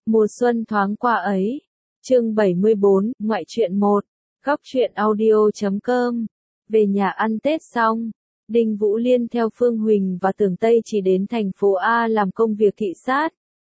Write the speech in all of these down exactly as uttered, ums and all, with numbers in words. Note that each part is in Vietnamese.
Mùa xuân thoáng qua ấy. Chương bảy mươi bốn, ngoại truyện một. Góc truyện audio chấm com. Về nhà ăn Tết xong, Đinh Vũ Liên theo Phương Huỳnh và Tưởng Tây chỉ đến thành phố A làm công việc thị sát.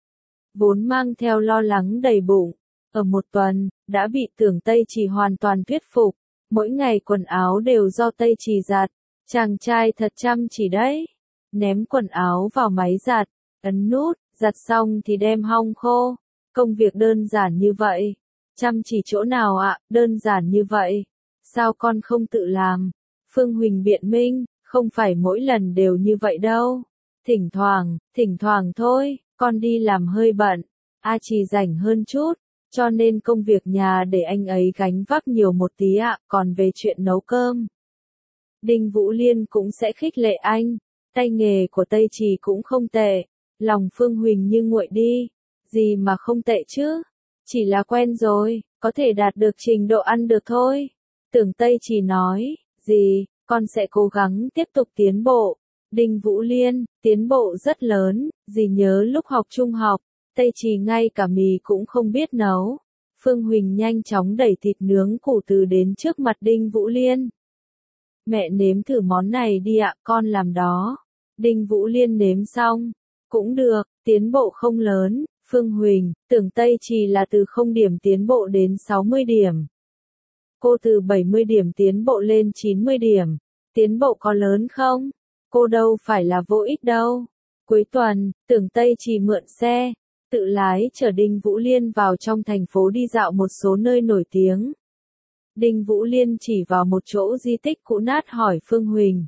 Vốn mang theo lo lắng đầy bụng, ở một tuần, đã bị Tưởng Tây chỉ hoàn toàn thuyết phục. Mỗi ngày quần áo đều do Tây chỉ giặt. Chàng trai thật chăm chỉ đấy. Ném quần áo vào máy giặt, ấn nút, giặt xong thì đem hong khô. Công việc đơn giản như vậy. Chăm chỉ chỗ nào ạ, đơn giản như vậy. Sao con không tự làm? Phương Huỳnh biện minh, không phải mỗi lần đều như vậy đâu. Thỉnh thoảng, thỉnh thoảng thôi, con đi làm hơi bận. A chỉ rảnh hơn chút, cho nên công việc nhà để anh ấy gánh vác nhiều một tí ạ, còn về chuyện nấu cơm. Đinh Vũ Liên cũng sẽ khích lệ anh, tay nghề của Tây Trì cũng không tệ. Lòng Phương Huỳnh như nguội đi, gì mà không tệ chứ, chỉ là quen rồi, có thể đạt được trình độ ăn được thôi. Tưởng Tây Trì nói, gì, con sẽ cố gắng tiếp tục tiến bộ. Đinh Vũ Liên, tiến bộ rất lớn, dì nhớ lúc học trung học, Tây Trì ngay cả mì cũng không biết nấu. Phương Huỳnh nhanh chóng đẩy thịt nướng củ từ đến trước mặt Đinh Vũ Liên. Mẹ nếm thử món này đi ạ, con làm đó. Đinh Vũ Liên nếm xong, cũng được, tiến bộ không lớn. Phương Huỳnh, Tưởng Tây Trì là từ không điểm tiến bộ đến sáu mươi điểm. Cô từ bảy mươi điểm tiến bộ lên chín mươi điểm. Tiến bộ có lớn không? Cô đâu phải là vô ích đâu. Cuối tuần, Tưởng Tây Trì mượn xe, tự lái chở Đinh Vũ Liên vào trong thành phố đi dạo một số nơi nổi tiếng. Đinh Vũ Liên chỉ vào một chỗ di tích cũ nát hỏi Phương Huỳnh.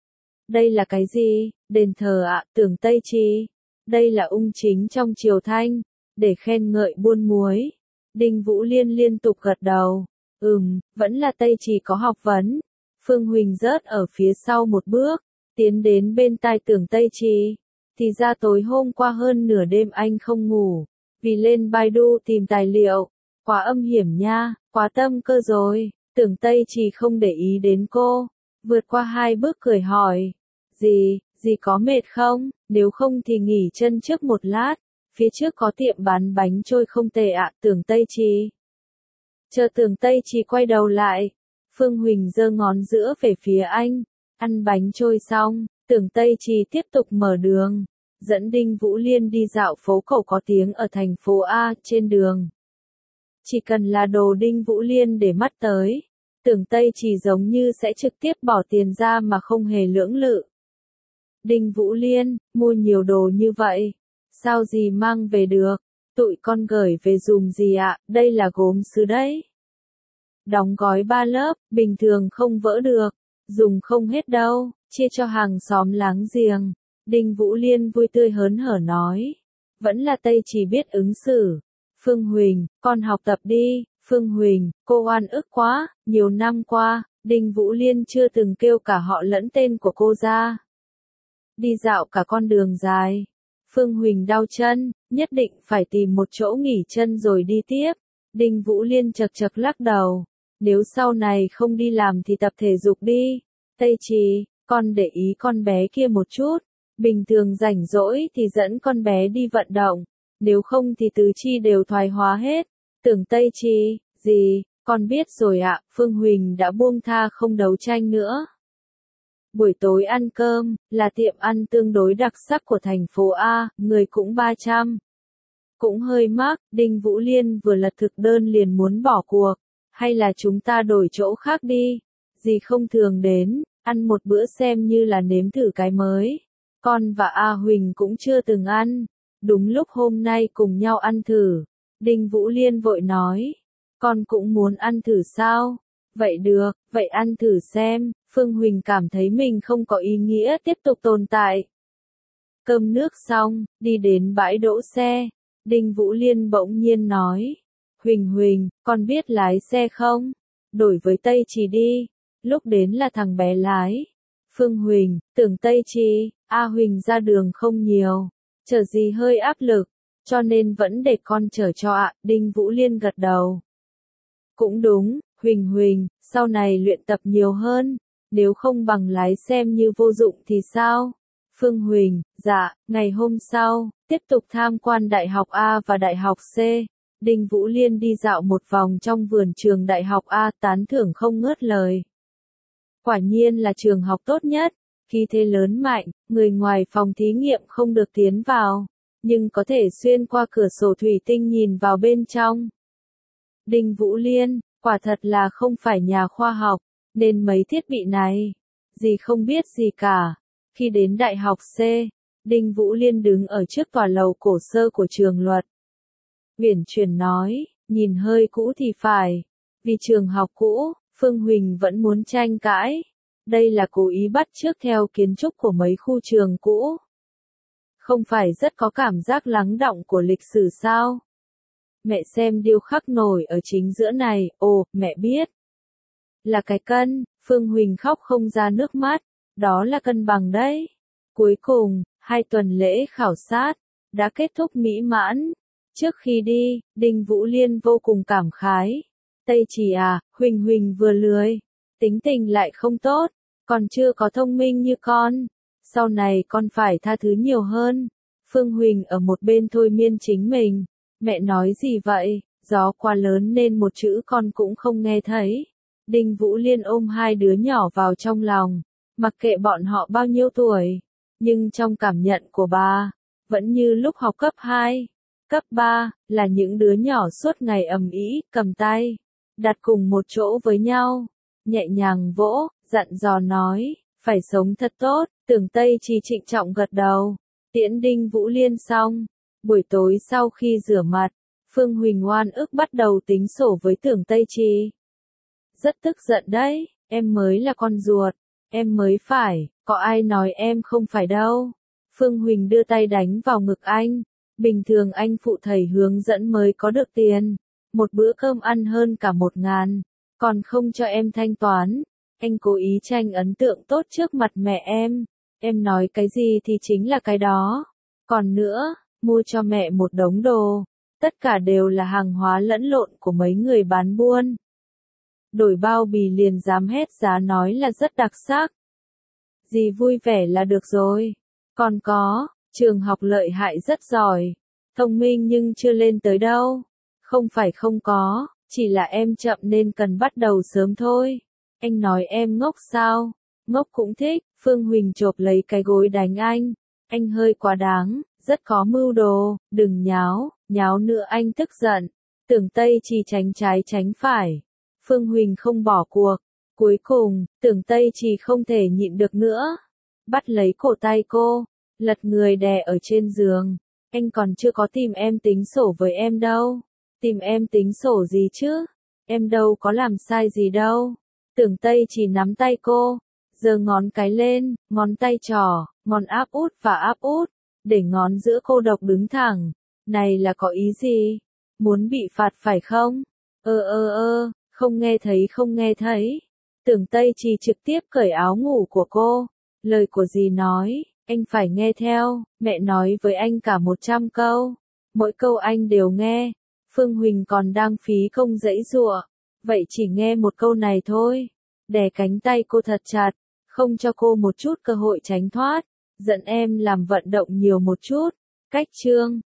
Đây là cái gì? Đền thờ ạ, Tưởng Tây Trì. Đây là ung chính trong triều Thanh, để khen ngợi buôn muối. Đinh Vũ Liên liên tục gật đầu. Ừm, vẫn là Tây Trì có học vấn. Phương Huỳnh rớt ở phía sau một bước, tiến đến bên tai Tưởng Tây Trì. Thì ra tối hôm qua hơn nửa đêm anh không ngủ, vì lên Baidu tìm tài liệu. Quá âm hiểm nha, quá tâm cơ rồi. Tưởng Tây Trì không để ý đến cô, vượt qua hai bước cười hỏi. Gì, gì có mệt không? Nếu không thì nghỉ chân trước một lát. Phía trước có tiệm bán bánh trôi không tệ ạ, Tưởng Tây Trì. Chờ Tưởng Tây Trì quay đầu lại, Phương Huỳnh giơ ngón giữa về phía anh. Ăn bánh trôi xong, Tưởng Tây Trì tiếp tục mở đường, dẫn Đinh Vũ Liên đi dạo phố cổ có tiếng ở thành phố A. Trên đường, chỉ cần là đồ Đinh Vũ Liên để mắt tới, Tưởng Tây Trì giống như sẽ trực tiếp bỏ tiền ra mà không hề lưỡng lự. Đinh Vũ Liên, mua nhiều đồ như vậy, sao dì mang về được? Tụi con gửi về dùm gì ạ? Đây là gốm sứ đấy. Đóng gói ba lớp, bình thường không vỡ được, dùng không hết đâu, chia cho hàng xóm láng giềng. Đinh Vũ Liên vui tươi hớn hở nói. Vẫn là Tây Trì biết ứng xử. Phương Huỳnh, con học tập đi. Phương Huỳnh, cô oan ức quá, nhiều năm qua, Đinh Vũ Liên chưa từng kêu cả họ lẫn tên của cô ra. Đi dạo cả con đường dài, Phương Huỳnh đau chân, nhất định phải tìm một chỗ nghỉ chân rồi đi tiếp. Đinh Vũ Liên chật chật lắc đầu. Nếu sau này không đi làm thì tập thể dục đi. Tây Trì, con để ý con bé kia một chút. Bình thường rảnh rỗi thì dẫn con bé đi vận động. Nếu không thì tứ chi đều thoái hóa hết. Tưởng Tây Trì, gì, con biết rồi ạ. Phương Huỳnh đã buông tha không đấu tranh nữa. Buổi tối ăn cơm, là tiệm ăn tương đối đặc sắc của thành phố A, người cũng ba trăm. Cũng hơi mắc, Đinh Vũ Liên vừa lật thực đơn liền muốn bỏ cuộc. Hay là chúng ta đổi chỗ khác đi. Dì không thường đến, ăn một bữa xem như là nếm thử cái mới. Con và A Huỳnh cũng chưa từng ăn. Đúng lúc hôm nay cùng nhau ăn thử. Đinh Vũ Liên vội nói. Con cũng muốn ăn thử sao? Vậy được, vậy ăn thử xem. Phương Huỳnh cảm thấy mình không có ý nghĩa tiếp tục tồn tại. Cơm nước xong, đi đến bãi đỗ xe. Đinh Vũ Liên bỗng nhiên nói. Huỳnh Huỳnh, con biết lái xe không? Đổi với Tây Trì đi. Lúc đến là thằng bé lái. Phương Huỳnh, Tưởng Tây Trì, A Huỳnh ra đường không nhiều. Chở gì hơi áp lực, cho nên vẫn để con chở cho ạ. Đinh Vũ Liên gật đầu. Cũng đúng, Huỳnh Huỳnh, sau này luyện tập nhiều hơn. Nếu không bằng lái xem như vô dụng thì sao? Phương Huỳnh, dạ, ngày hôm sau, tiếp tục tham quan Đại học A và Đại học C. Đinh Vũ Liên đi dạo một vòng trong vườn trường Đại học A, tán thưởng không ngớt lời. Quả nhiên là trường học tốt nhất, khí thế lớn mạnh, người ngoài phòng thí nghiệm không được tiến vào, nhưng có thể xuyên qua cửa sổ thủy tinh nhìn vào bên trong. Đinh Vũ Liên, quả thật là không phải nhà khoa học, nên mấy thiết bị này, gì không biết gì cả. Khi đến Đại học C, Đinh Vũ Liên đứng ở trước tòa lầu cổ xưa của trường luật. Uyển Chuyển nói, nhìn hơi cũ thì phải, vì trường học cũ, Phương Huỳnh vẫn muốn tranh cãi. Đây là cố ý bắt chước theo kiến trúc của mấy khu trường cũ. Không phải rất có cảm giác lắng đọng của lịch sử sao? Mẹ xem điêu khắc nổi ở chính giữa này, ồ, mẹ biết. Là cái cân, Phương Huỳnh khóc không ra nước mắt, đó là cân bằng đấy. Cuối cùng, hai tuần lễ khảo sát, đã kết thúc mỹ mãn. Trước khi đi, Đinh Vũ Liên vô cùng cảm khái. Tây Chỉ à, Huỳnh Huỳnh vừa lười, tính tình lại không tốt, còn chưa có thông minh như con. Sau này con phải tha thứ nhiều hơn. Phương Huỳnh ở một bên thôi miên chính mình. Mẹ nói gì vậy, gió quá lớn nên một chữ con cũng không nghe thấy. Đinh Vũ Liên ôm hai đứa nhỏ vào trong lòng, mặc kệ bọn họ bao nhiêu tuổi. Nhưng trong cảm nhận của bà, vẫn như lúc học cấp hai, cấp ba, là những đứa nhỏ suốt ngày ầm ĩ, cầm tay, đặt cùng một chỗ với nhau, nhẹ nhàng vỗ, dặn dò nói, phải sống thật tốt. Tưởng Tây Chỉ trịnh trọng gật đầu, tiễn Đinh Vũ Liên xong. Buổi tối sau khi rửa mặt, Phương Huỳnh oan ức bắt đầu tính sổ với Tưởng Tây Chỉ. Rất tức giận đấy, em mới là con ruột, em mới phải, có ai nói em không phải đâu. Phương Huỳnh đưa tay đánh vào ngực anh, bình thường anh phụ thầy hướng dẫn mới có được tiền, một bữa cơm ăn hơn cả một ngàn, còn không cho em thanh toán. Anh cố ý tranh ấn tượng tốt trước mặt mẹ em, em nói cái gì thì chính là cái đó. Còn nữa, mua cho mẹ một đống đồ, tất cả đều là hàng hóa lẫn lộn của mấy người bán buôn. Đổi bao bì liền dám hét giá nói là rất đặc sắc. Dì vui vẻ là được rồi. Còn có, trường học lợi hại rất giỏi, thông minh nhưng chưa lên tới đâu. Không phải không có, chỉ là em chậm nên cần bắt đầu sớm thôi. Anh nói em ngốc sao? Ngốc cũng thích. Phương Huỳnh chộp lấy cái gối đánh anh. Anh hơi quá đáng, rất có mưu đồ, đừng nháo, nháo nữa anh tức giận. Tưởng Tây Chỉ tránh trái tránh phải. Phương Huỳnh không bỏ cuộc. Cuối cùng, Tưởng Tây Chỉ không thể nhịn được nữa. Bắt lấy cổ tay cô, lật người đè ở trên giường. Anh còn chưa có tìm em tính sổ với em đâu. Tìm em tính sổ gì chứ? Em đâu có làm sai gì đâu. Tưởng Tây Chỉ nắm tay cô, giơ ngón cái lên, ngón tay trỏ, ngón áp út và áp út, để ngón giữa cô độc đứng thẳng. Này là có ý gì? Muốn bị phạt phải không? Ơ ơ ơ, không nghe thấy không nghe thấy. Tưởng Tây Chỉ trực tiếp cởi áo ngủ của cô. Lời của dì nói, anh phải nghe theo, mẹ nói với anh cả một trăm câu. Mỗi câu anh đều nghe. Phương Huỳnh còn đang phí công giãy giụa, vậy chỉ nghe một câu này thôi. Đè cánh tay cô thật chặt, không cho cô một chút cơ hội tránh thoát. Dẫn em làm vận động nhiều một chút. Cách chương